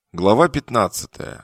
Глава 15.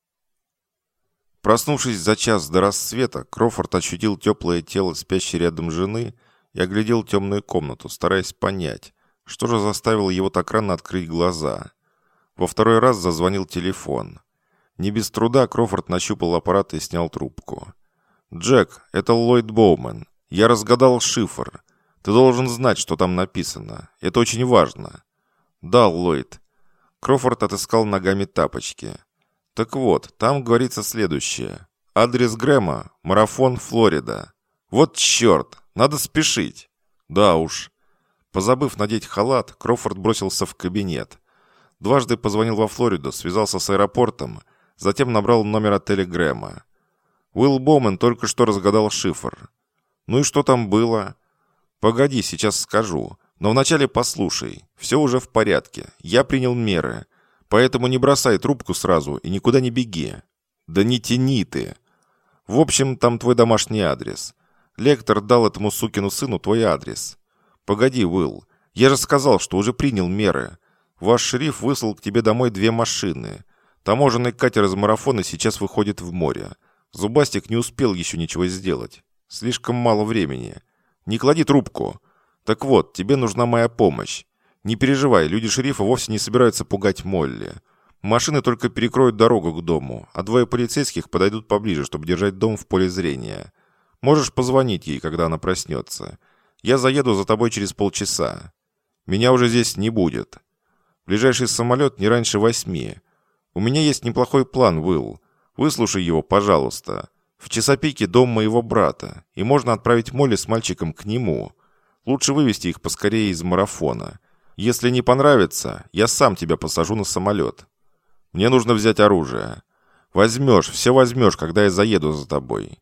Проснувшись за час до рассвета, Кроуфорд ощутил теплое тело спящей рядом жены и оглядел темную комнату, стараясь понять, что же заставило его так рано открыть глаза. Во второй раз зазвонил телефон. Не без труда Кроуфорд нащупал аппарат и снял трубку. «Джек, это Ллойд Боуман. Я разгадал шифр. Ты должен знать, что там написано. Это очень важно». «Да, Ллойд». Кроуфорд отыскал ногами тапочки. Так вот, там говорится следующее. Адрес Грэма – Марафон, Флорида. Вот черт, надо спешить. Да уж. Позабыв надеть халат, Кроуфорд бросился в кабинет. Дважды позвонил во Флориду, связался с аэропортом, затем набрал номер отеля Грэма. Уилл Боуман только что разгадал шифр. Ну и что там было? Погоди, сейчас скажу. Но вначале послушай. Все уже в порядке. Я принял меры. Поэтому не бросай трубку сразу и никуда не беги. Да не тяни ты. В общем, там твой домашний адрес. Лектор дал этому сукину сыну твой адрес. Погоди, Уилл. Я же сказал, что уже принял меры. Ваш шериф выслал к тебе домой 2 машины. Таможенный катер из Марафона сейчас выходит в море. Зубастик не успел еще ничего сделать. Слишком мало времени. Не клади трубку. Так вот, тебе нужна моя помощь. Не переживай, люди шерифа вовсе не собираются пугать Молли. Машины только перекроют дорогу к дому, а 2 полицейских подойдут поближе, чтобы держать дом в поле зрения. Можешь позвонить ей, когда она проснется. Я заеду за тобой через полчаса. Меня уже здесь не будет. Ближайший самолет не раньше 8. У меня есть неплохой план, Уилл. Выслушай его, пожалуйста. В Чесапике дом моего брата, и можно отправить Молли с мальчиком к нему. Лучше вывести их поскорее из Марафона. Если не понравится, я сам тебя посажу на самолет. Мне нужно взять оружие. Возьмешь, все возьмешь, когда я заеду за тобой».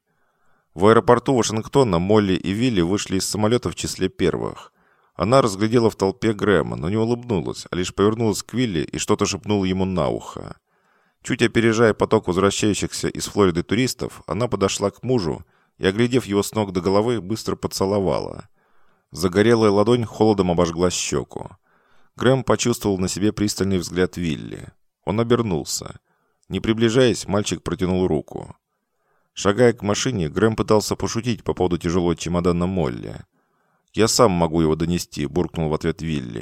В аэропорту Вашингтона Молли и Вилли вышли из самолета в числе первых. Она разглядела в толпе Грэма, но не улыбнулась, а лишь повернулась к Вилли и что-то шепнула ему на ухо. Чуть опережая поток возвращающихся из Флориды туристов, она подошла к мужу и, оглядев его с ног до головы, быстро поцеловала. Загорелая ладонь холодом обожгла щеку. Грэм почувствовал на себе пристальный взгляд Вилли. Он обернулся. Не приближаясь, мальчик протянул руку. Шагая к машине, Грэм пытался пошутить по поводу тяжелого чемодана Молли. «Я сам могу его донести», — буркнул в ответ Вилли.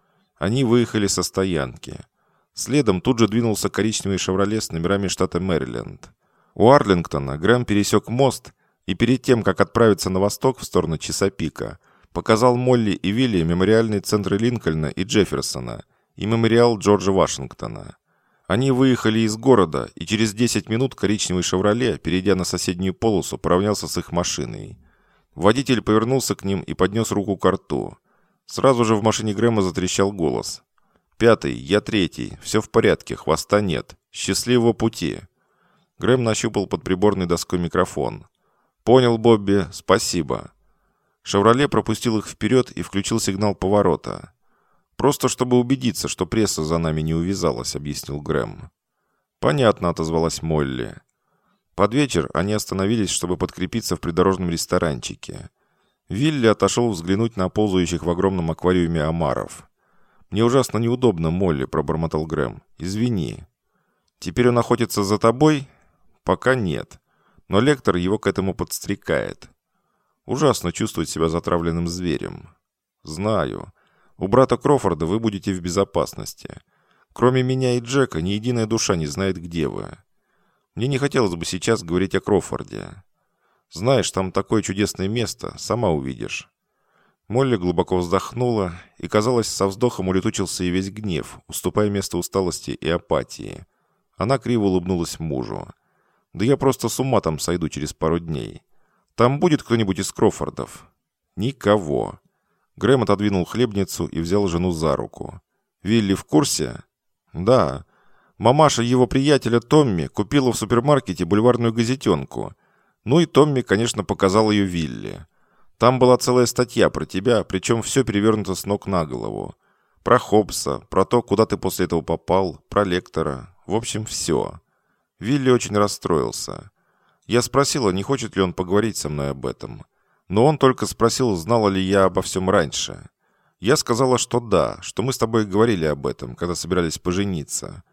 Они выехали со стоянки. Следом тут же двинулся коричневый «Шевроле» с номерами штата Мэриленд. У Арлингтона Грэм пересек мост и перед тем, как отправиться на восток в сторону Чесапика, показал Молли и Вилли мемориальные центры Линкольна и Джефферсона и мемориал Джорджа Вашингтона. Они выехали из города, и через 10 минут коричневый «Шевроле», перейдя на соседнюю полосу, поравнялся с их машиной. Водитель повернулся к ним и поднес руку к рту. Сразу же в машине Грэма затрещал голос. «5-й, я 3-й, все в порядке, хвоста нет. Счастливого пути!» Грэм нащупал под приборной доской микрофон. «Понял, Бобби, спасибо». «Шевроле» пропустил их вперед и включил сигнал поворота. «Просто чтобы убедиться, что пресса за нами не увязалась», — объяснил Грэм. «Понятно», — отозвалась Молли. Под вечер они остановились, чтобы подкрепиться в придорожном ресторанчике. Вилли отошел взглянуть на ползающих в огромном аквариуме омаров. «Мне ужасно неудобно, Молли», — пробормотал Грэм. «Извини». «Теперь он охотится за тобой?» «Пока нет. Но лектор его к этому подстрекает». «Ужасно чувствовать себя затравленным зверем». «Знаю. У брата Кроуфорда вы будете в безопасности. Кроме меня и Джека, ни единая душа не знает, где вы. Мне не хотелось бы сейчас говорить о Кроуфорде. Знаешь, там такое чудесное место, сама увидишь». Молли глубоко вздохнула, и, казалось, со вздохом улетучился и весь гнев, уступая место усталости и апатии. Она криво улыбнулась мужу. «Да я просто с ума там сойду через пару дней. Там будет кто-нибудь из Кроуфордов?» «Никого». Грэм отодвинул хлебницу и взял жену за руку. «Вилли в курсе?» «Да. Мамаша его приятеля Томми купила в супермаркете бульварную газетенку. Ну и Томми, конечно, показал ее Вилли. Там была целая статья про тебя, причем все перевернуто с ног на голову. Про Хоббса, про то, куда ты после этого попал, про лектора. В общем, все». Вилли очень расстроился. Я спросила, не хочет ли он поговорить со мной об этом. Но он только спросил, знала ли я обо всем раньше. Я сказала, что да, что мы с тобой говорили об этом, когда собирались пожениться.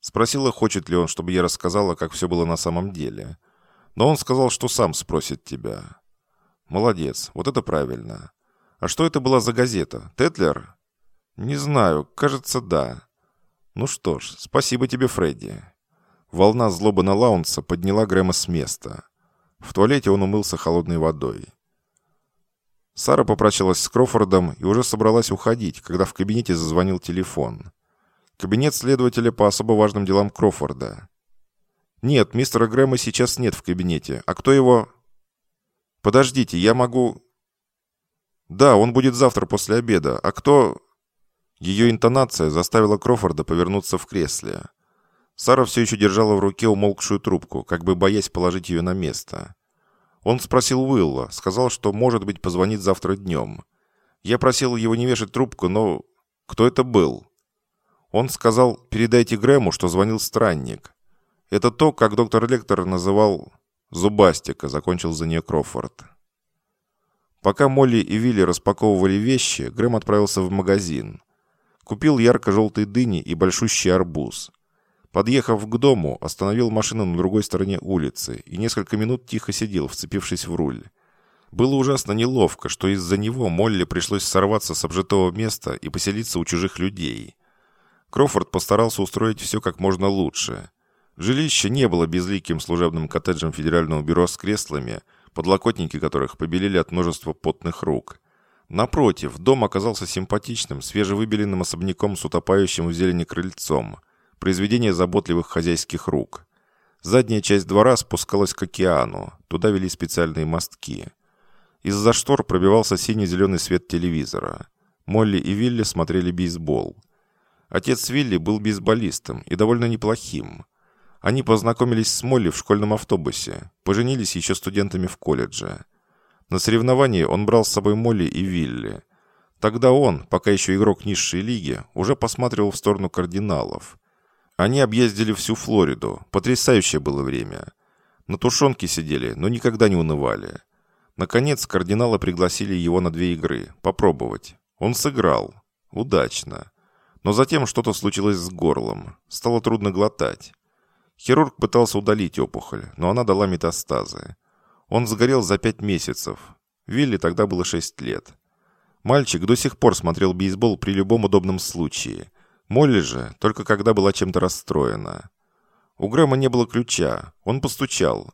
Спросила, хочет ли он, чтобы я рассказала, как все было на самом деле. Но он сказал, что сам спросит тебя. Молодец, вот это правильно. А что это была за газета? Тетлер? Не знаю, кажется, да. Ну что ж, спасибо тебе, Фредди. Волна злобы на Лаунса подняла Грэма с места. В туалете он умылся холодной водой. Сара попрощалась с Крофордом и уже собралась уходить, когда в кабинете зазвонил телефон. Кабинет следователя по особо важным делам Крофорда. «Нет, мистера Грэма сейчас нет в кабинете. А кто его...» «Подождите, я могу...» «Да, он будет завтра после обеда. А кто...» Ее интонация заставила Крофорда повернуться в кресле. Сара все еще держала в руке умолкшую трубку, как бы боясь положить ее на место. Он спросил Уилла, сказал, что, может быть, позвонит завтра днем. Я просил его не вешать трубку, но... Кто это был? Он сказал, передайте Грэму, что звонил странник. Это то, как доктор Лектор называл... Зубастика, закончил за нее Крофорд. Пока Молли и Вилли распаковывали вещи, Грэм отправился в магазин. Купил ярко-желтые дыни и большущий арбуз. Подъехав к дому, остановил машину на другой стороне улицы и несколько минут тихо сидел, вцепившись в руль. Было ужасно неловко, что из-за него Молли пришлось сорваться с обжитого места и поселиться у чужих людей. Крофорд постарался устроить все как можно лучше. Жилище не было безликим служебным коттеджем Федерального бюро с креслами, подлокотники которых побелели от множества потных рук. Напротив, дом оказался симпатичным, свежевыбеленным особняком с утопающим в зелени крыльцом. Произведение заботливых хозяйских рук. Задняя часть двора спускалась к океану. Туда вели специальные мостки. Из-за штор пробивался синий-зеленый свет телевизора. Молли и Вилли смотрели бейсбол. Отец Вилли был бейсболистом и довольно неплохим. Они познакомились с Молли в школьном автобусе, поженились еще студентами в колледже. На соревновании он брал с собой Молли и Вилли. Тогда он, пока еще игрок низшей лиги, уже посматривал в сторону кардиналов. Они объездили всю Флориду. Потрясающее было время. На тушенке сидели, но никогда не унывали. Наконец, кардиналы пригласили его на 2 игры. Попробовать. Он сыграл. Удачно. Но затем что-то случилось с горлом. Стало трудно глотать. Хирург пытался удалить опухоль, но она дала метастазы. Он сгорел за 5 месяцев. Вилли тогда было 6 лет. Мальчик до сих пор смотрел бейсбол при любом удобном случае. Молли же только когда была чем-то расстроена. У Грэма не было ключа. Он постучал.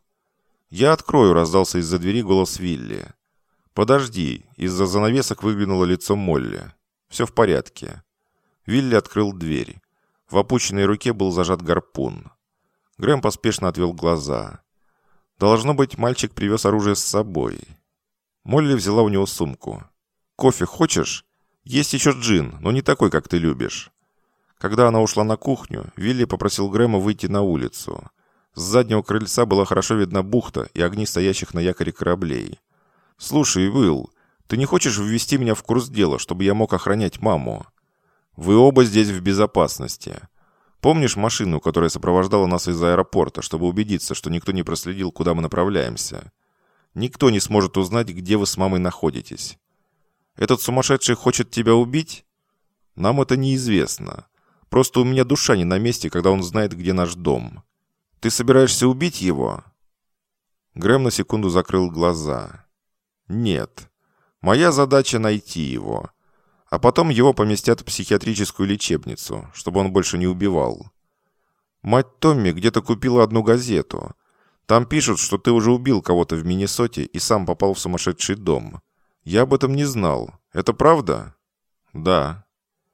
«Я открою», — раздался из-за двери голос Вилли. «Подожди», — из-за занавесок выглянуло лицо Молли. «Все в порядке». Вилли открыл дверь. В опущенной руке был зажат гарпун. Грэм поспешно отвел глаза. Должно быть, мальчик привез оружие с собой. Молли взяла у него сумку. «Кофе хочешь? Есть еще джин, но не такой, как ты любишь». Когда она ушла на кухню, Вилли попросил Грэма выйти на улицу. С заднего крыльца была хорошо видна бухта и огни стоящих на якоре кораблей. «Слушай, Уилл, ты не хочешь ввести меня в курс дела, чтобы я мог охранять маму? Вы оба здесь в безопасности. Помнишь машину, которая сопровождала нас из аэропорта, чтобы убедиться, что никто не проследил, куда мы направляемся? Никто не сможет узнать, где вы с мамой находитесь. Этот сумасшедший хочет тебя убить? Нам это неизвестно. Просто у меня душа не на месте, когда он знает, где наш дом. Ты собираешься убить его?» Грэм на секунду закрыл глаза. «Нет. Моя задача найти его. А потом его поместят в психиатрическую лечебницу, чтобы он больше не убивал. Мать Томми где-то купила одну газету. Там пишут, что ты уже убил кого-то в Миннесоте и сам попал в сумасшедший дом. Я об этом не знал. Это правда?» «Да».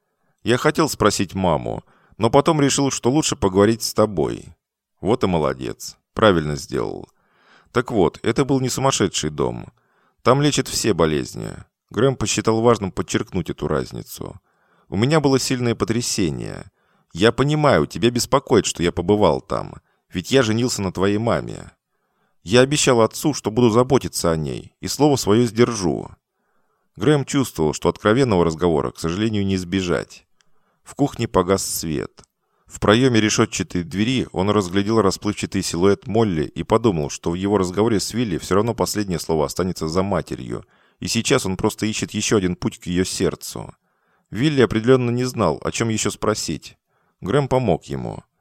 «Я хотел спросить маму, но потом решил, что лучше поговорить с тобой». «Вот и молодец. Правильно сделал. Так вот, это был не сумасшедший дом. Там лечат все болезни». Грэм посчитал важным подчеркнуть эту разницу. «У меня было сильное потрясение. Я понимаю, тебя беспокоит, что я побывал там, ведь я женился на твоей маме. Я обещал отцу, что буду заботиться о ней, и слово свое сдержу». Грэм чувствовал, что откровенного разговора, к сожалению, не избежать. В кухне погас свет. В проеме решетчатой двери он разглядел расплывчатый силуэт Молли и подумал, что в его разговоре с Вилли все равно последнее слово останется за матерью, и сейчас он просто ищет еще один путь к ее сердцу. Вилли определенно не знал, о чем еще спросить. Грэм помог ему.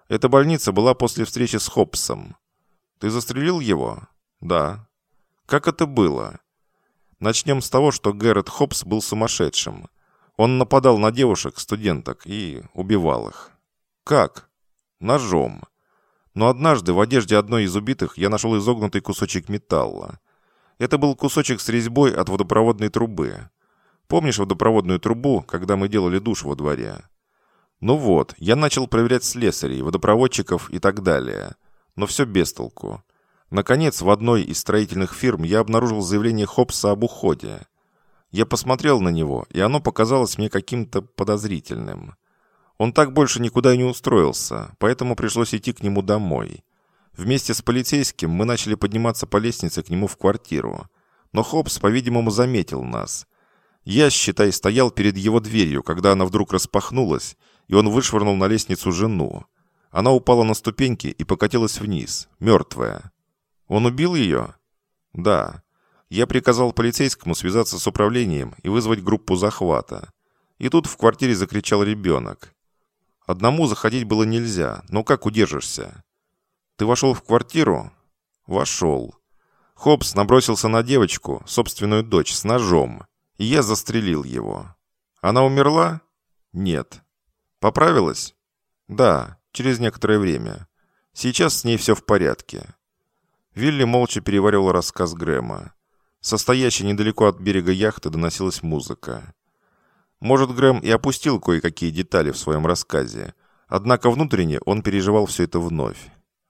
Эта больница была после встречи с Хопсом. Ты застрелил его? Да. Как это было? Начнем с того, что Гэррет Хопс был сумасшедшим. Он нападал на девушек, студенток и убивал их. Как? Ножом. Но однажды в одежде одной из убитых я нашел изогнутый кусочек металла. Это был кусочек с резьбой от водопроводной трубы. Помнишь водопроводную трубу, когда мы делали душ во дворе? Ну вот, я начал проверять слесарей, водопроводчиков и так далее. Но все без толку. Наконец, в одной из строительных фирм я обнаружил заявление Хопса об уходе. Я посмотрел на него, и оно показалось мне каким-то подозрительным. Он так больше никуда и не устроился, поэтому пришлось идти к нему домой. Вместе с полицейским мы начали подниматься по лестнице к нему в квартиру. Но Хопс, по-видимому, заметил нас. Я, считай, стоял перед его дверью, когда она вдруг распахнулась, и он вышвырнул на лестницу жену. Она упала на ступеньки и покатилась вниз, мертвая. Он убил ее? Да. Я приказал полицейскому связаться с управлением и вызвать группу захвата. И тут в квартире закричал ребенок. Одному заходить было нельзя, но как удержишься? Ты вошел в квартиру? Вошел. Хопс набросился на девочку, собственную дочь, с ножом, и я застрелил его. Она умерла? Нет. Поправилась? Да, через некоторое время. Сейчас с ней все в порядке. Вилли молча переваривал рассказ Грэма. Со стоящей недалеко от берега яхты доносилась музыка. Может, Грэм и опустил кое-какие детали в своем рассказе, однако внутренне он переживал все это вновь.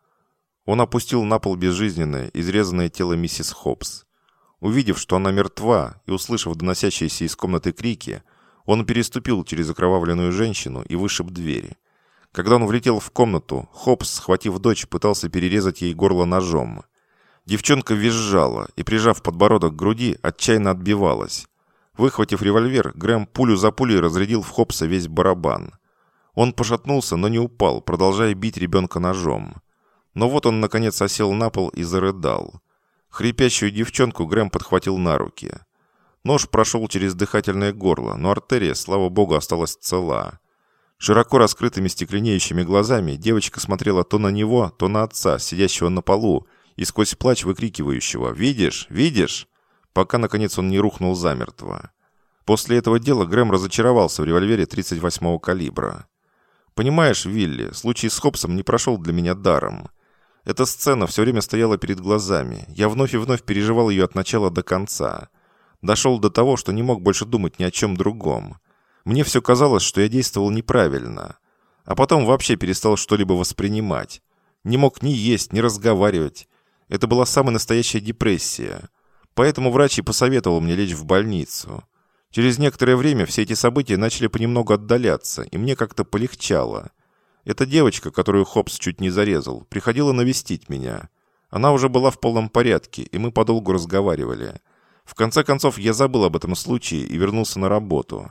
Он опустил на пол безжизненное, изрезанное тело миссис Хопс. Увидев, что она мертва, и услышав доносящиеся из комнаты крики, он переступил через окровавленную женщину и вышиб дверь. Когда он влетел в комнату, Хопс, схватив дочь, пытался перерезать ей горло ножом. Девчонка визжала и, прижав подбородок к груди, отчаянно отбивалась. Выхватив револьвер, Грэм пулю за пулей разрядил в Хопса весь барабан. Он пошатнулся, но не упал, продолжая бить ребенка ножом. Но вот он, наконец, осел на пол и зарыдал. Хрипящую девчонку Грэм подхватил на руки. Нож прошел через дыхательное горло, но артерия, слава богу, осталась цела. Широко раскрытыми стекленеющими глазами девочка смотрела то на него, то на отца, сидящего на полу, и сквозь плач выкрикивающего «Видишь? Видишь?», пока, наконец, он не рухнул замертво. После этого дела Грэм разочаровался в револьвере 38-го калибра. «Понимаешь, Вилли, случай с Хопсом не прошел для меня даром. Эта сцена все время стояла перед глазами. Я вновь и вновь переживал ее от начала до конца. Дошел до того, что не мог больше думать ни о чем другом. Мне все казалось, что я действовал неправильно. А потом вообще перестал что-либо воспринимать. Не мог ни есть, ни разговаривать. Это была самая настоящая депрессия. Поэтому врач и посоветовал мне лечь в больницу. Через некоторое время все эти события начали понемногу отдаляться, и мне как-то полегчало. Эта девочка, которую Хопс чуть не зарезал, приходила навестить меня. Она уже была в полном порядке, и мы подолгу разговаривали. В конце концов, я забыл об этом случае и вернулся на работу.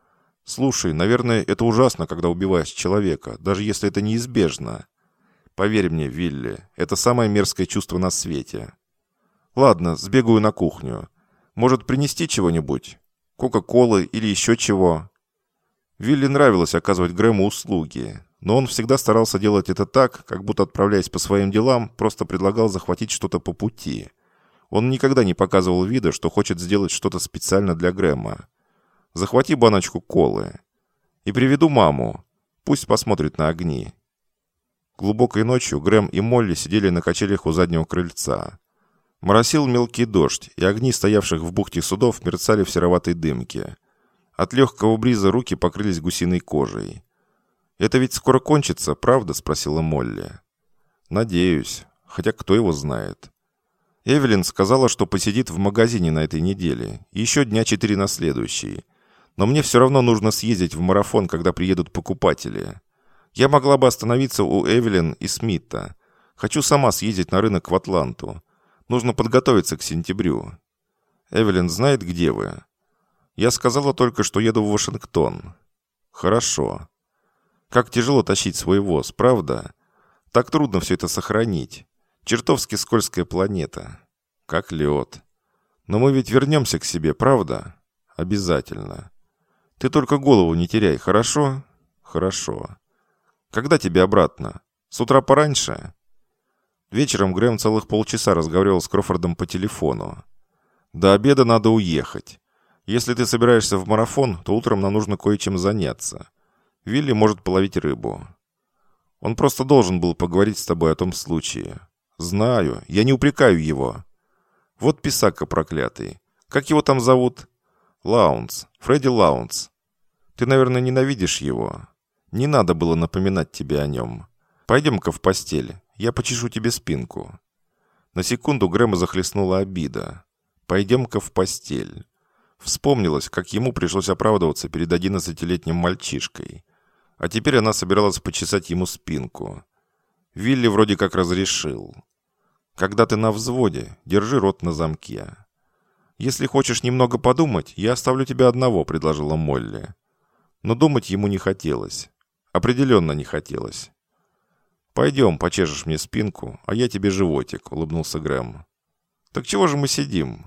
Слушай, наверное, это ужасно, когда убиваешь человека, даже если это неизбежно. Поверь мне, Вилли, это самое мерзкое чувство на свете. Ладно, сбегаю на кухню. Может, принести чего-нибудь? Кока-колы или еще чего?» Вилли нравилось оказывать Грэму услуги, но он всегда старался делать это так, как будто, отправляясь по своим делам, просто предлагал захватить что-то по пути. Он никогда не показывал вида, что хочет сделать что-то специально для Грэма. «Захвати баночку колы. И приведу маму. Пусть посмотрит на огни». Глубокой ночью Грэм и Молли сидели на качелях у заднего крыльца. Моросил мелкий дождь, и огни стоявших в бухте судов мерцали в сероватой дымке. От легкого бриза руки покрылись гусиной кожей. «Это ведь скоро кончится, правда?» – спросила Молли. «Надеюсь. Хотя кто его знает». Эвелин сказала, что посидит в магазине на этой неделе, и еще дня 4 на следующий. Но мне все равно нужно съездить в марафон, когда приедут покупатели. Я могла бы остановиться у Эвелин и Смита. Хочу сама съездить на рынок в Атланту. Нужно подготовиться к сентябрю. Эвелин знает, где вы? Я сказала только, что еду в Вашингтон. Хорошо. Как тяжело тащить свой воз, правда? Так трудно все это сохранить. Чертовски скользкая планета. Как лед. Но мы ведь вернемся к себе, правда? Обязательно. Ты только голову не теряй, хорошо? Хорошо. Когда тебе обратно? С утра пораньше?» Вечером Грэм целых полчаса разговаривал с Крофордом по телефону. «До обеда надо уехать. Если ты собираешься в марафон, то утром нам нужно кое-чем заняться. Вилли может половить рыбу. Он просто должен был поговорить с тобой о том случае. Знаю, я не упрекаю его. Вот писака проклятый. Как его там зовут? Лаунс. Фредди Лаунс. Ты, наверное, ненавидишь его. Не надо было напоминать тебе о нем. Пойдем-ка в постель. Я почешу тебе спинку». На секунду Грэма захлестнула обида. «Пойдем-ка в постель». Вспомнилось, как ему пришлось оправдываться перед 11-летним мальчишкой. А теперь она собиралась почесать ему спинку. Вилли вроде как разрешил. «Когда ты на взводе, держи рот на замке». «Если хочешь немного подумать, я оставлю тебя одного», — предложила Молли. Но думать ему не хотелось. Определенно не хотелось. «Пойдем, почешешь мне спинку, а я тебе животик», — улыбнулся Грэм. «Так чего же мы сидим?»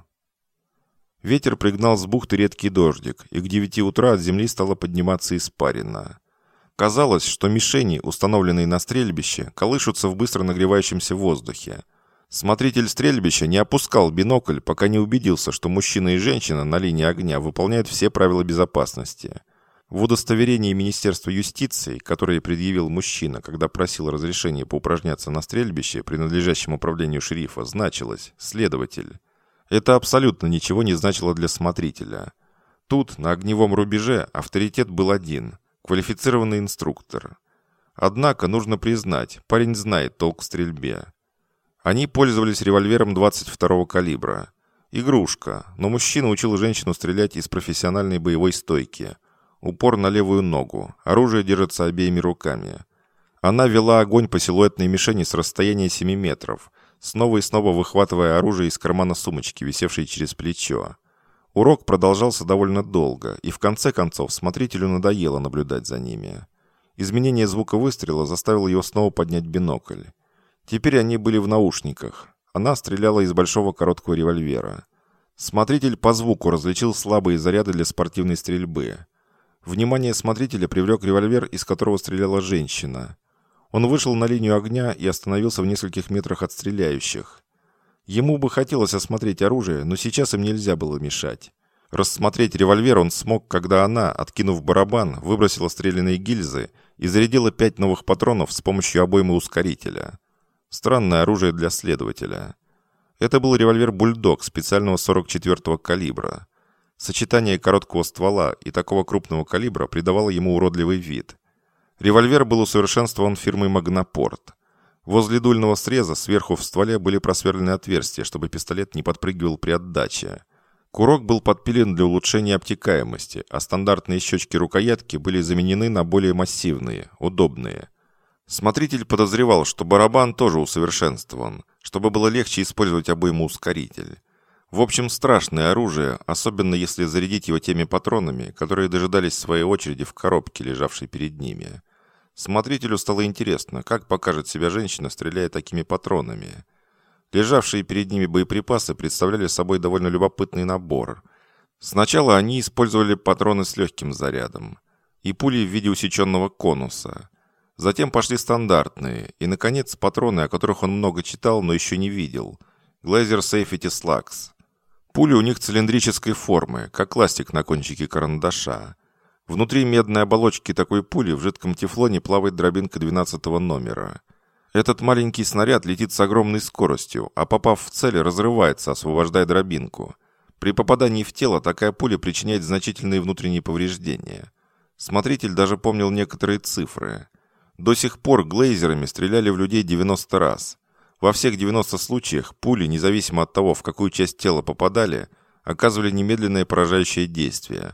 Ветер пригнал с бухты редкий дождик, и к 9 утра от земли стала подниматься испарина. Казалось, что мишени, установленные на стрельбище, колышутся в быстро нагревающемся воздухе. Смотритель стрельбища не опускал бинокль, пока не убедился, что мужчина и женщина на линии огня выполняют все правила безопасности. В удостоверении Министерства юстиции, которое предъявил мужчина, когда просил разрешения поупражняться на стрельбище, принадлежащем управлению шерифа, значилось «следователь». Это абсолютно ничего не значило для смотрителя. Тут, на огневом рубеже, авторитет был один – квалифицированный инструктор. Однако, нужно признать, парень знает толк в стрельбе. Они пользовались револьвером 22-го калибра. Игрушка, но мужчина учил женщину стрелять из профессиональной боевой стойки. Упор на левую ногу, оружие держится обеими руками. Она вела огонь по силуэтной мишени с расстояния 7 метров, снова и снова выхватывая оружие из кармана сумочки, висевшей через плечо. Урок продолжался довольно долго, и в конце концов смотрителю надоело наблюдать за ними. Изменение звука выстрела заставило его снова поднять бинокль. Теперь они были в наушниках. Она стреляла из большого короткого револьвера. Смотритель по звуку различил слабые заряды для спортивной стрельбы. Внимание смотрителя привлек револьвер, из которого стреляла женщина. Он вышел на линию огня и остановился в нескольких метрах от стреляющих. Ему бы хотелось осмотреть оружие, но сейчас им нельзя было мешать. Рассмотреть револьвер он смог, когда она, откинув барабан, выбросила стрелянные гильзы и зарядила 5 новых патронов с помощью обоймы ускорителя. Странное оружие для следователя. Это был револьвер «Бульдог» специального 44-го калибра. Сочетание короткого ствола и такого крупного калибра придавало ему уродливый вид. Револьвер был усовершенствован фирмой «Магнапорт». Возле дульного среза сверху в стволе были просверлены отверстия, чтобы пистолет не подпрыгивал при отдаче. Курок был подпилен для улучшения обтекаемости, а стандартные щечки рукоятки были заменены на более массивные, удобные. Смотритель подозревал, что барабан тоже усовершенствован, чтобы было легче использовать обойму-ускоритель. В общем, страшное оружие, особенно если зарядить его теми патронами, которые дожидались своей очереди в коробке, лежавшей перед ними. Смотрителю стало интересно, как покажет себя женщина, стреляя такими патронами. Лежавшие перед ними боеприпасы представляли собой довольно любопытный набор. Сначала они использовали патроны с легким зарядом и пули в виде усеченного конуса. Затем пошли стандартные и, наконец, патроны, о которых он много читал, но еще не видел. Glaser Safety Slugs. Пули у них цилиндрической формы, как ластик на кончике карандаша. Внутри медной оболочки такой пули в жидком тефлоне плавает дробинка 12-го номера. Этот маленький снаряд летит с огромной скоростью, а попав в цель, разрывается, освобождая дробинку. При попадании в тело такая пуля причиняет значительные внутренние повреждения. Смотритель даже помнил некоторые цифры. До сих пор глейзерами стреляли в людей 90 раз. Во всех 90 случаях пули, независимо от того, в какую часть тела попадали, оказывали немедленное поражающее действие.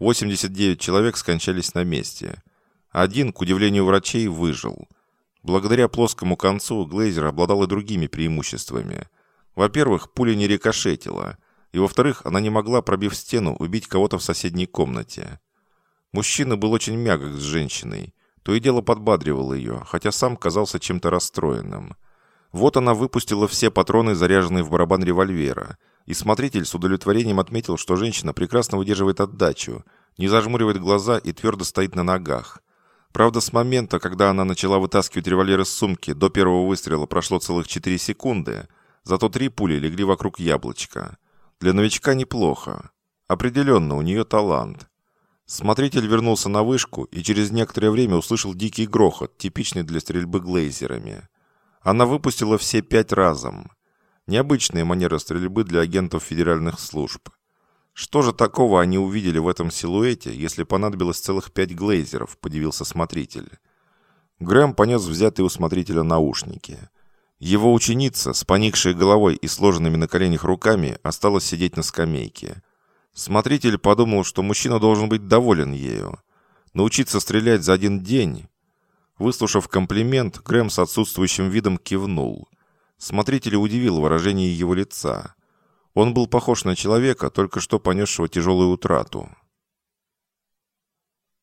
89 человек скончались на месте. Один, к удивлению врачей, выжил. Благодаря плоскому концу глейзер обладал и другими преимуществами. Во-первых, пуля не рикошетила, и во-вторых, она не могла, пробив стену, убить кого-то в соседней комнате. Мужчина был очень мягок с женщиной, то и дело подбадривал ее, хотя сам казался чем-то расстроенным. Вот она выпустила все патроны, заряженные в барабан револьвера, и смотритель с удовлетворением отметил, что женщина прекрасно выдерживает отдачу, не зажмуривает глаза и твердо стоит на ногах. Правда, с момента, когда она начала вытаскивать револьвер из сумки, до первого выстрела прошло целых 4 секунды, зато 3 пули легли вокруг яблочка. Для новичка неплохо. Определенно, у нее талант. Смотритель вернулся на вышку и через некоторое время услышал дикий грохот, типичный для стрельбы глейзерами. Она выпустила все 5 разом. Необычная манера стрельбы для агентов федеральных служб. Что же такого они увидели в этом силуэте, если понадобилось целых 5 глейзеров, подивился смотритель. Грэм понес взятые у смотрителя наушники. Его ученица, с поникшей головой и сложенными на коленях руками, осталась сидеть на скамейке. Смотритель подумал, что мужчина должен быть доволен ею. Научиться стрелять за 1 день. Выслушав комплимент, Грэм с отсутствующим видом кивнул. Смотрителя удивило выражение его лица. Он был похож на человека, только что понесшего тяжелую утрату.